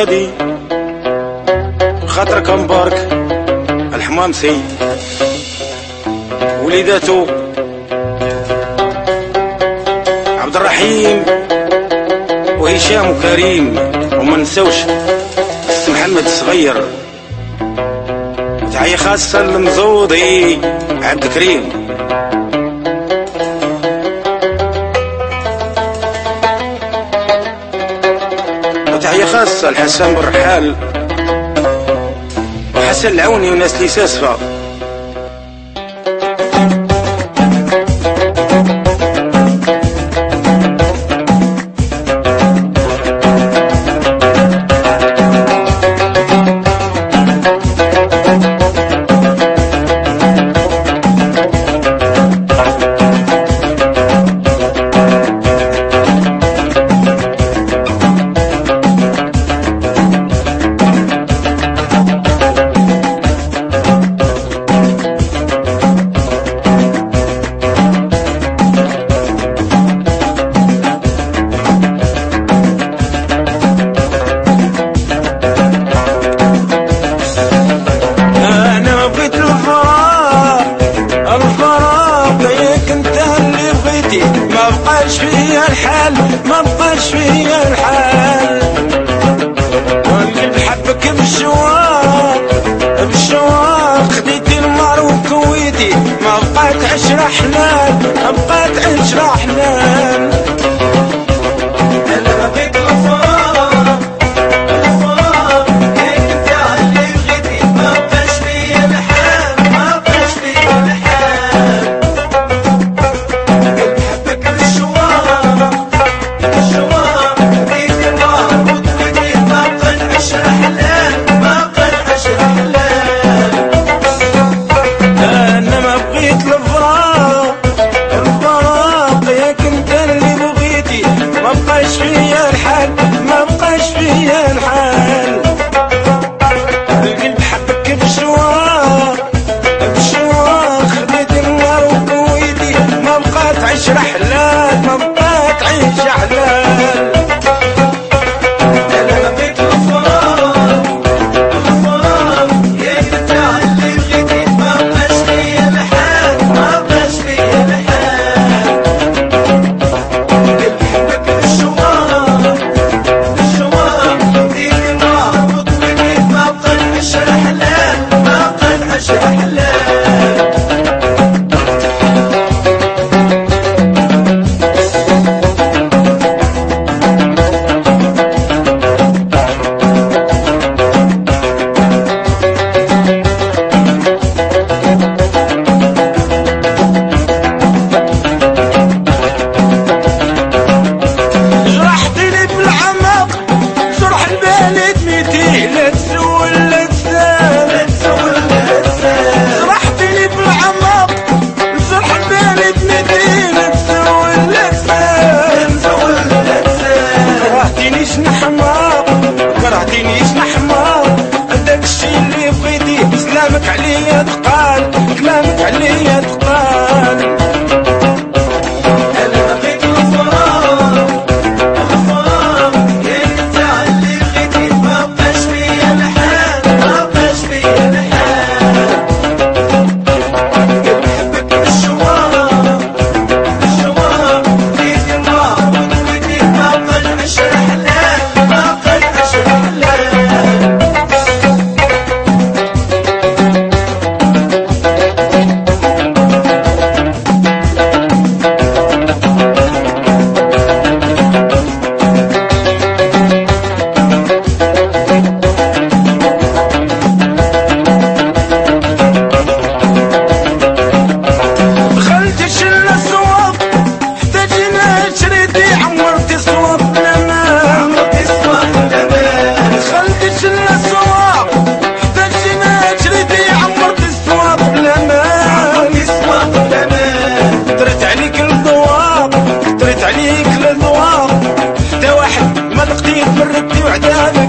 غادي خاطرك مبارك الحمام سيد وليداتو عبد الرحيم وهشام وكريم، وما نساوش محمد الصغير. تحية خاصة للمزودي عبد الكريم. وتحية خاصة لحسن بن رحال وحسن العوني وناس اللي ساسفة. ما بقاش فيا الحال، ما بقاش فيا الحال، والقلب حبك بالشواق بالشواق، خديتي المار وكويتي، ما بقات عشرة حلال، ما بقات عشرة حلال. انا بغيت الفراق الفراق، هيك انت اللي بغيتي، ما بقاش فيا الحال، ما بقاش فيا الحال، عشرة حلال، ما بقات عيش حلال. انا بغيت الفراق الفراق، يا انت اللي بغيتي، ما بقاش فيا الحال، ما بقاش فيا الحال، بحبك بالشواق بالشواق، ديك النار وطويتي، ما بقات عشرة حلال، ما بقات عشرة حلال. كرهتينيش نحماق، هداك الشي اللي بغيتي، سلامك عليا ثقال، كلامك عليا ثقال. انا بغيت الفراق الفراق، يا انت اللي بغيتي، ما بقاش فيا الحال، ما بقاش فيا الحال، بحبك بالشواق بالشواق، ديك النار وطويتي، ما بقاش عشرة حلال، ما بقاش عشرة حلال. دخلت شلة سواق، احتاجنا شريتي، عمرتي سواق لما عمرتي سواق لما، دخلت شلة سواق، احتاجنا شريتي، عمرتي سواق لما، عمرتي سواق لما، درت عليك الذواق، درت عليك الذواق، حتى واحد ما لقيت بردتي وعذابك